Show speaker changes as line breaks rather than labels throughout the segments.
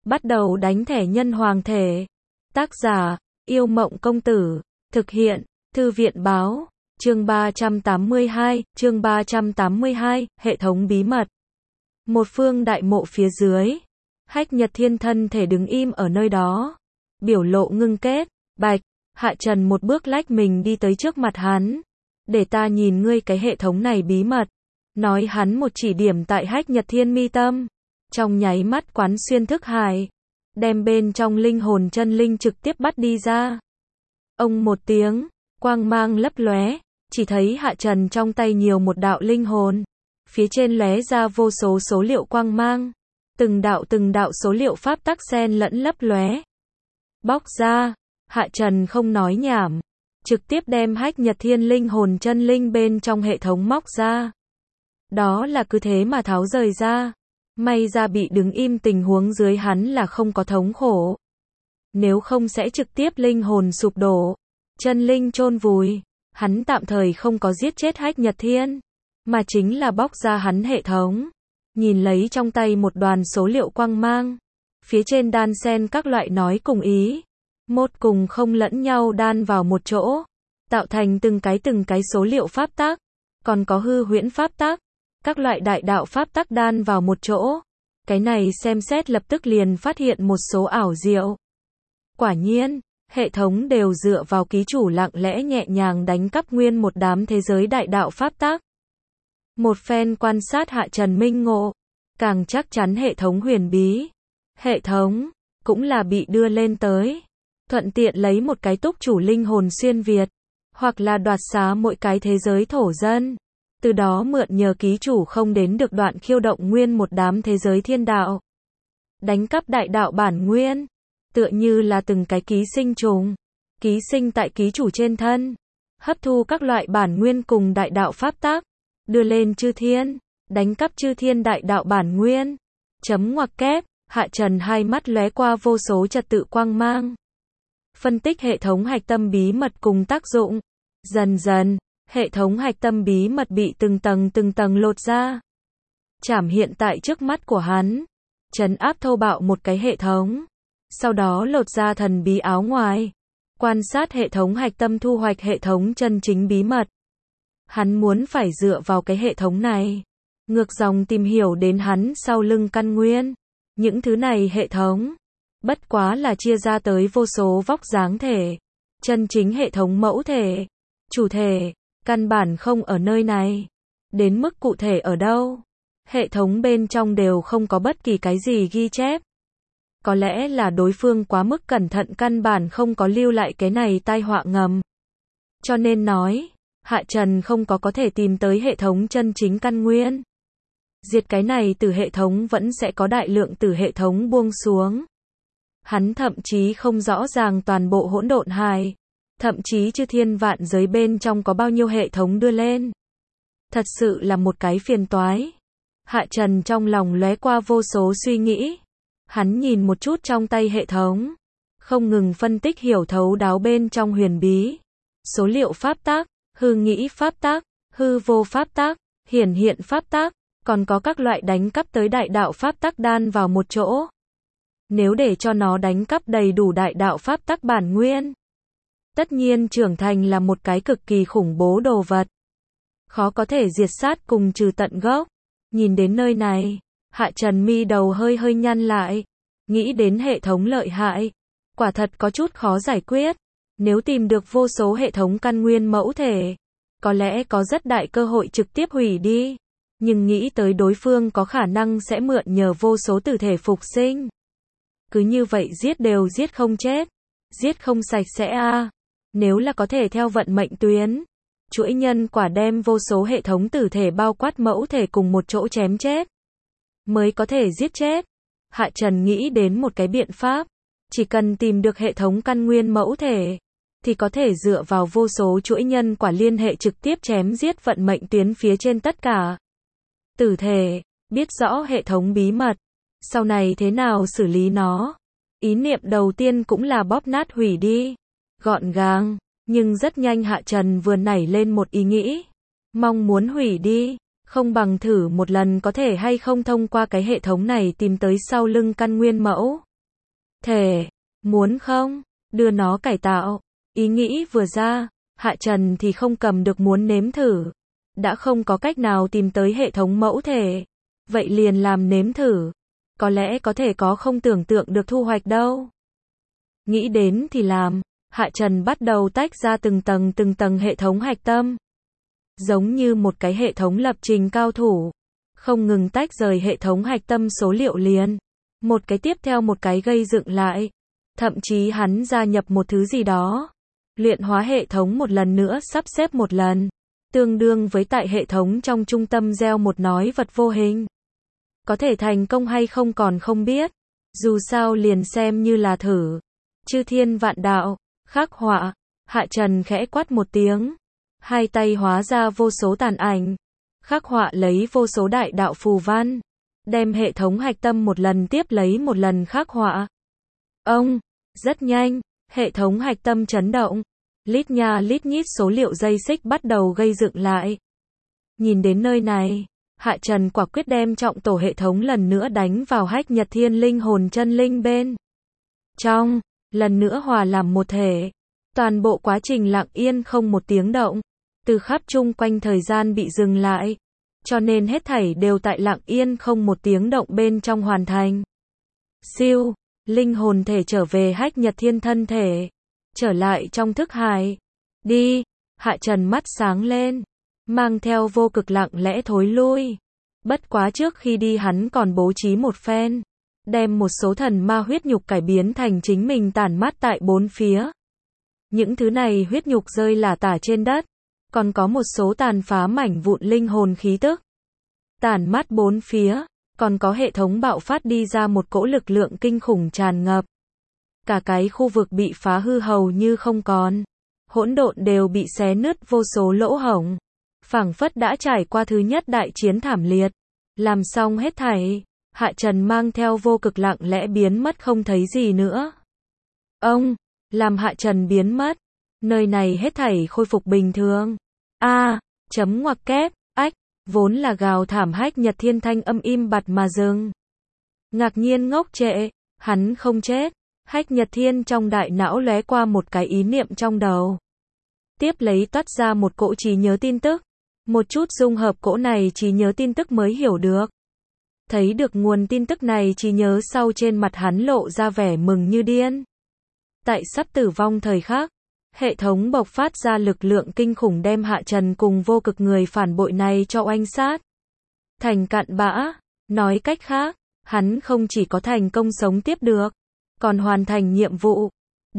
Bắt đầu đánh thẻ nhân hoàng thể. Tác giả, Yêu Mộng Công Tử. Thực hiện, Thư viện Báo. Chương 382, hệ thống bí mật. Một phương đại mộ phía dưới. Hách Nhật Thiên thân thể đứng im ở nơi đó. Biểu lộ ngưng kết. Bạch, Hạ Trần một bước lách mình đi tới trước mặt hắn. Để ta nhìn ngươi cái hệ thống này bí mật. Nói hắn một chỉ điểm tại Hách Nhật Thiên mi tâm. Trong nháy mắt quán xuyên thức hải. Đem bên trong linh hồn chân linh trực tiếp bắt đi ra. Ông một tiếng, quang mang lấp lóe, chỉ thấy Hạ Trần trong tay nhiều một đạo linh hồn. Phía trên lóe ra vô số số liệu quang mang. Từng đạo số liệu pháp tắc xen lẫn lấp lóe. Bóc ra, Hạ Trần không nói nhảm. Trực tiếp đem Hách Nhật Thiên linh hồn chân linh bên trong hệ thống móc ra. Đó là cứ thế mà tháo rời ra. May ra bị đứng im tình huống dưới hắn là không có thống khổ. Nếu không sẽ trực tiếp linh hồn sụp đổ. Chân linh chôn vùi. Hắn tạm thời không có giết chết Hách Nhật Thiên. Mà chính là bóc ra hắn hệ thống. Nhìn lấy trong tay một đoàn số liệu quang mang. Phía trên đan xen các loại nói cùng ý. Một cùng không lẫn nhau đan vào một chỗ. Tạo thành từng cái số liệu pháp tắc. Còn có hư huyễn pháp tắc. Các loại đại đạo pháp tắc đan vào một chỗ. Cái này xem xét lập tức liền phát hiện một số ảo diệu. Quả nhiên, hệ thống đều dựa vào ký chủ lặng lẽ nhẹ nhàng đánh cắp nguyên một đám thế giới đại đạo pháp tắc. Một phen quan sát Hạ Trần minh ngộ, càng chắc chắn hệ thống huyền bí. Hệ thống, cũng là bị đưa lên tới. Thuận tiện lấy một cái túc chủ linh hồn xuyên Việt, hoặc là đoạt xá mỗi cái thế giới thổ dân. Từ đó mượn nhờ ký chủ không đến được đoạn khiêu động nguyên một đám thế giới thiên đạo. Đánh cắp đại đạo bản nguyên. Tựa như là từng cái ký sinh trùng. Ký sinh tại ký chủ trên thân. Hấp thu các loại bản nguyên cùng đại đạo pháp tắc. Đưa lên chư thiên. Đánh cắp chư thiên đại đạo bản nguyên. Chấm ngoặc kép. Hạ Trần hai mắt lóe qua vô số trật tự quang mang. Phân tích hệ thống hạch tâm bí mật cùng tác dụng. Dần dần. Hệ thống hạch tâm bí mật bị từng tầng lột ra. Chảm hiện tại trước mắt của hắn. Trấn áp thô bạo một cái hệ thống. Sau đó lột ra thần bí áo ngoài. Quan sát hệ thống hạch tâm thu hoạch hệ thống chân chính bí mật. Hắn muốn phải dựa vào cái hệ thống này. Ngược dòng tìm hiểu đến hắn sau lưng căn nguyên. Những thứ này hệ thống. Bất quá là chia ra tới vô số vóc dáng thể. Chân chính hệ thống mẫu thể. Chủ thể. Căn bản không ở nơi này. Đến mức cụ thể ở đâu? Hệ thống bên trong đều không có bất kỳ cái gì ghi chép. Có lẽ là đối phương quá mức cẩn thận căn bản không có lưu lại cái này tai họa ngầm. Cho nên nói, Hạ Trần không có thể tìm tới hệ thống chân chính căn nguyên. Diệt cái này từ hệ thống vẫn sẽ có đại lượng từ hệ thống buông xuống. Hắn thậm chí không rõ ràng toàn bộ hỗn độn hải. Thậm chí chư thiên vạn giới bên trong có bao nhiêu hệ thống đưa lên. Thật sự là một cái phiền toái. Hạ Trần trong lòng lóe qua vô số suy nghĩ. Hắn nhìn một chút trong tay hệ thống. Không ngừng phân tích hiểu thấu đáo bên trong huyền bí. Số liệu pháp tắc, hư nghĩ pháp tắc, hư vô pháp tắc, hiển hiện pháp tắc. Còn có các loại đánh cắp tới đại đạo pháp tắc đan vào một chỗ. Nếu để cho nó đánh cắp đầy đủ đại đạo pháp tắc bản nguyên. Tất nhiên trưởng thành là một cái cực kỳ khủng bố đồ vật. Khó có thể diệt sát cùng trừ tận gốc. Nhìn đến nơi này, Hạ Trần mi đầu hơi nhăn lại. Nghĩ đến hệ thống lợi hại. Quả thật có chút khó giải quyết. Nếu tìm được vô số hệ thống căn nguyên mẫu thể. Có lẽ có rất đại cơ hội trực tiếp hủy đi. Nhưng nghĩ tới đối phương có khả năng sẽ mượn nhờ vô số tử thể phục sinh. Cứ như vậy giết đều giết không chết. Giết không sạch sẽ a. Nếu là có thể theo vận mệnh tuyến, chuỗi nhân quả đem vô số hệ thống tử thể bao quát mẫu thể cùng một chỗ chém chết, mới có thể giết chết. Hạ Trần nghĩ đến một cái biện pháp, chỉ cần tìm được hệ thống căn nguyên mẫu thể, thì có thể dựa vào vô số chuỗi nhân quả liên hệ trực tiếp chém giết vận mệnh tuyến phía trên tất cả tử thể, biết rõ hệ thống bí mật, sau này thế nào xử lý nó. Ý niệm đầu tiên cũng là bóp nát hủy đi. Gọn gàng, nhưng rất nhanh Hạ Trần vừa nảy lên một ý nghĩ. Mong muốn hủy đi, không bằng thử một lần có thể hay không thông qua cái hệ thống này tìm tới sau lưng căn nguyên mẫu thể, muốn không? Đưa nó cải tạo. Ý nghĩ vừa ra, Hạ Trần thì không cầm được muốn nếm thử. Đã không có cách nào tìm tới hệ thống mẫu thể. Vậy liền làm nếm thử. Có lẽ có thể có không tưởng tượng được thu hoạch đâu. Nghĩ đến thì làm, Hạ Trần bắt đầu tách ra từng tầng hệ thống hạch tâm. Giống như một cái hệ thống lập trình cao thủ. Không ngừng tách rời hệ thống hạch tâm số liệu liền. Một cái tiếp theo một cái gây dựng lại. Thậm chí hắn gia nhập một thứ gì đó. Luyện hóa hệ thống một lần nữa sắp xếp một lần. Tương đương với tại hệ thống trong trung tâm gieo một nói vật vô hình. Có thể thành công hay không còn không biết. Dù sao liền xem như là thử. Chư thiên vạn đạo, khắc họa. Hạ Trần khẽ quát một tiếng. Hai tay hóa ra vô số tàn ảnh. Khắc họa lấy vô số đại đạo phù văn. Đem hệ thống hạch tâm một lần tiếp lấy một lần khắc họa. Rất nhanh, hệ thống hạch tâm chấn động. Lít nha lít nhít số liệu dây xích bắt đầu gây dựng lại. Nhìn đến nơi này, Hạ Trần quả quyết đem trọng tổ hệ thống lần nữa đánh vào hách nhật thiên linh hồn chân linh bên trong, lần nữa hòa làm một thể. Toàn bộ quá trình lặng yên không một tiếng động, từ khắp chung quanh thời gian bị dừng lại, cho nên hết thảy đều tại lặng yên không một tiếng động bên trong hoàn thành. Siêu, linh hồn thể trở về hách nhật thiên thân thể, trở lại trong thức hải. Đi, Hạ Trần mắt sáng lên, mang theo vô cực lặng lẽ thối lui. Bất quá trước khi đi hắn còn bố trí một phen, đem một số thần ma huyết nhục cải biến thành chính mình tản mát tại bốn phía. Những thứ này huyết nhục rơi lả tả trên đất, còn có một số tàn phá mảnh vụn linh hồn khí tức. Tản mát bốn phía, còn có hệ thống bạo phát đi ra một cỗ lực lượng kinh khủng tràn ngập. Cả cái khu vực bị phá hư hầu như không còn. Hỗn độn đều bị xé nứt vô số lỗ hổng. Phảng phất đã trải qua thứ nhất đại chiến thảm liệt. Làm xong hết thảy, Hạ Trần mang theo vô cực lặng lẽ biến mất không thấy gì nữa. Làm Hạ Trần biến mất. Nơi này hết thảy khôi phục bình thường. Chấm ngoặc kép, vốn là gào thảm hách nhật thiên thanh âm im bặt mà dừng. Ngạc nhiên ngốc trệ, hắn không chết. Hách nhật thiên trong đại não lóe qua một cái ý niệm trong đầu. Tiếp lấy toát ra một cỗ trí nhớ tin tức. Một chút dung hợp cỗ này trí nhớ tin tức mới hiểu được. Thấy được nguồn tin tức này trí nhớ sau trên mặt hắn lộ ra vẻ mừng như điên. Tại sắp tử vong thời khắc, hệ thống bộc phát ra lực lượng kinh khủng đem Hạ Trần cùng vô cực người phản bội này cho oanh sát. Thành cặn bã, nói cách khác, hắn không chỉ có thành công sống tiếp được, còn hoàn thành nhiệm vụ.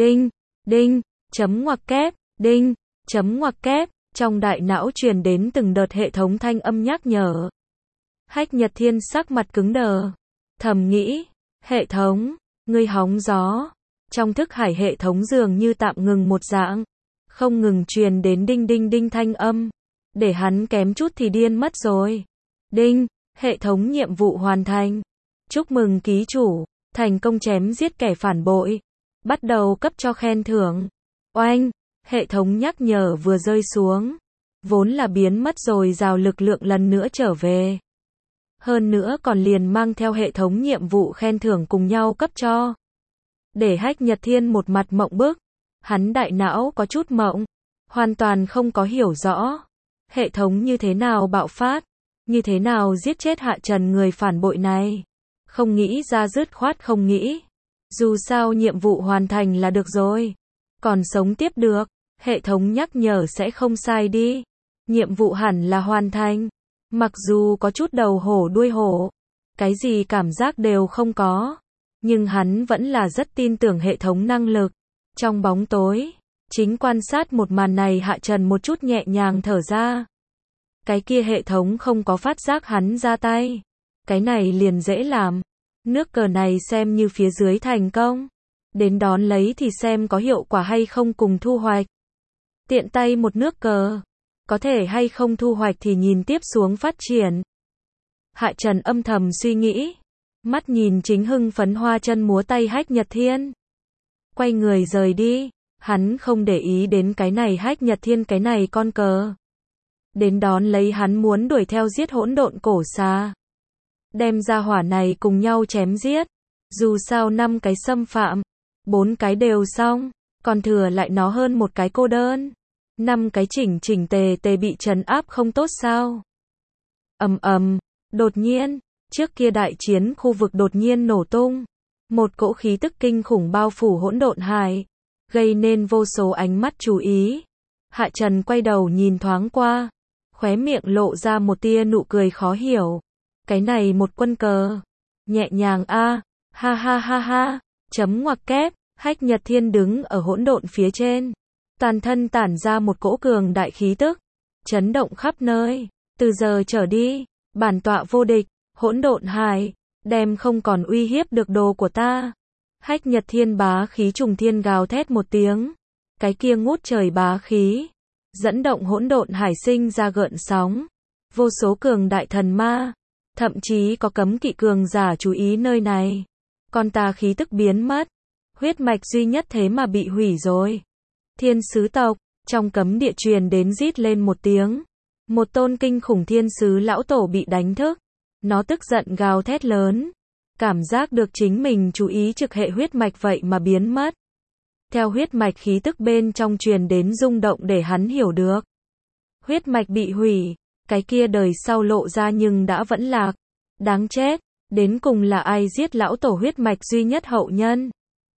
Đinh, chấm ngoặc kép, đinh, chấm ngoặc kép, trong đại não truyền đến từng đợt hệ thống thanh âm nhắc nhở. Hách Nhật Thiên sắc mặt cứng đờ, thầm nghĩ, hệ thống, ngươi hóng gió. Trong thức hải hệ thống dường như tạm ngừng một dạng, không ngừng truyền đến đinh đinh đinh thanh âm, để hắn kém chút thì điên mất rồi. Đinh, hệ thống nhiệm vụ hoàn thành. Chúc mừng ký chủ, thành công chém giết kẻ phản bội. Bắt đầu cấp cho khen thưởng. Oanh, hệ thống nhắc nhở vừa rơi xuống, vốn là biến mất rồi rào lực lượng lần nữa trở về. Hơn nữa còn liền mang theo hệ thống nhiệm vụ khen thưởng cùng nhau cấp cho. Để Hách Nhật Thiên một mặt mộng bức, hắn đại não có chút mộng, hoàn toàn không có hiểu rõ. Hệ thống như thế nào bạo phát, như thế nào giết chết Hạ Trần người phản bội này. Không nghĩ ra dứt khoát không nghĩ. Dù sao nhiệm vụ hoàn thành là được rồi. Còn sống tiếp được, hệ thống nhắc nhở sẽ không sai đi. Nhiệm vụ hẳn là hoàn thành. Mặc dù có chút đầu hổ đuôi hổ, cái gì cảm giác đều không có. Nhưng hắn vẫn là rất tin tưởng hệ thống năng lực. Trong bóng tối, chính quan sát một màn này Hạ Trần một chút nhẹ nhàng thở ra. Cái kia hệ thống không có phát giác hắn ra tay. Cái này liền dễ làm. Nước cờ này xem như phía dưới thành công. Đến đón lấy thì xem có hiệu quả hay không cùng thu hoạch. Tiện tay một nước cờ. Có thể hay không thu hoạch thì nhìn tiếp xuống phát triển. Hạ Trần âm thầm suy nghĩ. Mắt nhìn chính hưng phấn hoa chân múa tay Hách Nhật Thiên. Quay người rời đi. Hắn không để ý đến cái này Hách Nhật Thiên cái này con cờ. Đến đón lấy hắn muốn đuổi theo giết hỗn độn cổ xà. Đem ra hỏa này cùng nhau chém giết. Dù sao 5 cái xâm phạm, 4 cái đều xong, còn thừa lại nó hơn một cái cô đơn. 5 cái chỉnh chỉnh tề tề bị trấn áp không tốt sao? Ầm ầm, đột nhiên, trước kia đại chiến khu vực đột nhiên nổ tung. Một cỗ khí tức kinh khủng bao phủ hỗn độn hải, gây nên vô số ánh mắt chú ý. Hạ Trần quay đầu nhìn thoáng qua, khóe miệng lộ ra một tia nụ cười khó hiểu. Cái này một quân cờ, nhẹ nhàng a, ha ha ha ha, chấm ngoặc kép, Hách Nhật Thiên đứng ở hỗn độn phía trên, toàn thân tản ra một cỗ cường đại khí tức, chấn động khắp nơi. Từ giờ trở đi, bản tọa vô địch, hỗn độn hải, đem không còn uy hiếp được đồ của ta. Hách Nhật Thiên bá khí trùng thiên gào thét một tiếng, cái kia ngút trời bá khí, dẫn động hỗn độn hải sinh ra gợn sóng. Vô số cường đại thần ma, thậm chí có cấm kỵ cường giả chú ý nơi này. Con ta khí tức biến mất, huyết mạch duy nhất thế mà bị hủy rồi. Thiên sứ tộc, trong cấm địa truyền đến rít lên một tiếng. Một tôn kinh khủng thiên sứ lão tổ bị đánh thức. Nó tức giận gào thét lớn, cảm giác được chính mình chú ý trực hệ huyết mạch vậy mà biến mất. Theo huyết mạch khí tức bên trong truyền đến rung động để hắn hiểu được. Huyết mạch bị hủy, cái kia đời sau lộ ra nhưng đã vẫn lạc. Đáng chết, đến cùng là ai giết lão tổ huyết mạch duy nhất hậu nhân?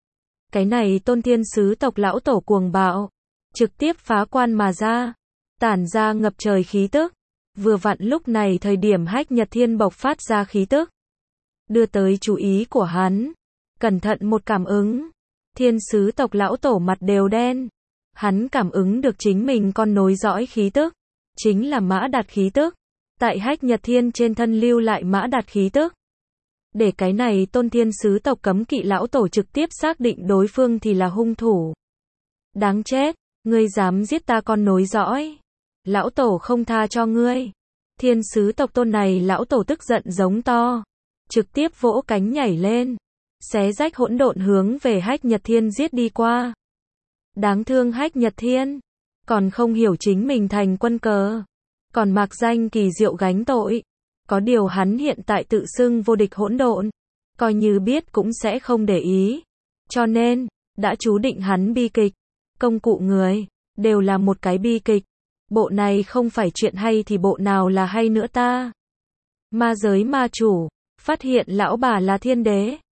Cái này tôn thiên sứ tộc lão tổ cuồng bạo, trực tiếp phá quan mà ra, tản ra ngập trời khí tức. Vừa vặn lúc này thời điểm Hách Nhật Thiên bộc phát ra khí tức, đưa tới chú ý của hắn. Cẩn thận một cảm ứng, thiên sứ tộc lão tổ mặt đều đen. Hắn cảm ứng được chính mình con nối dõi khí tức, chính là Mã Đạt khí tức. Tại Hách Nhật Thiên trên thân lưu lại Mã Đạt khí tức. Để cái này tôn thiên sứ tộc cấm kỵ lão tổ trực tiếp xác định đối phương thì là hung thủ. Đáng chết, ngươi dám giết ta con nối dõi. Lão tổ không tha cho ngươi. Thiên sứ tộc tôn này lão tổ tức giận giống to, trực tiếp vỗ cánh nhảy lên, xé rách hỗn độn hướng về Hách Nhật Thiên giết đi qua. Đáng thương Hách Nhật Thiên, còn không hiểu chính mình thành quân cờ, còn mạc danh kỳ diệu gánh tội. Có điều hắn hiện tại tự xưng vô địch hỗn độn, coi như biết cũng sẽ không để ý. Cho nên, đã chú định hắn bi kịch. Công cụ người, đều là một cái bi kịch. Bộ này không phải chuyện hay thì bộ nào là hay nữa ta? Ma giới ma chủ, phát hiện lão bà là thiên đế.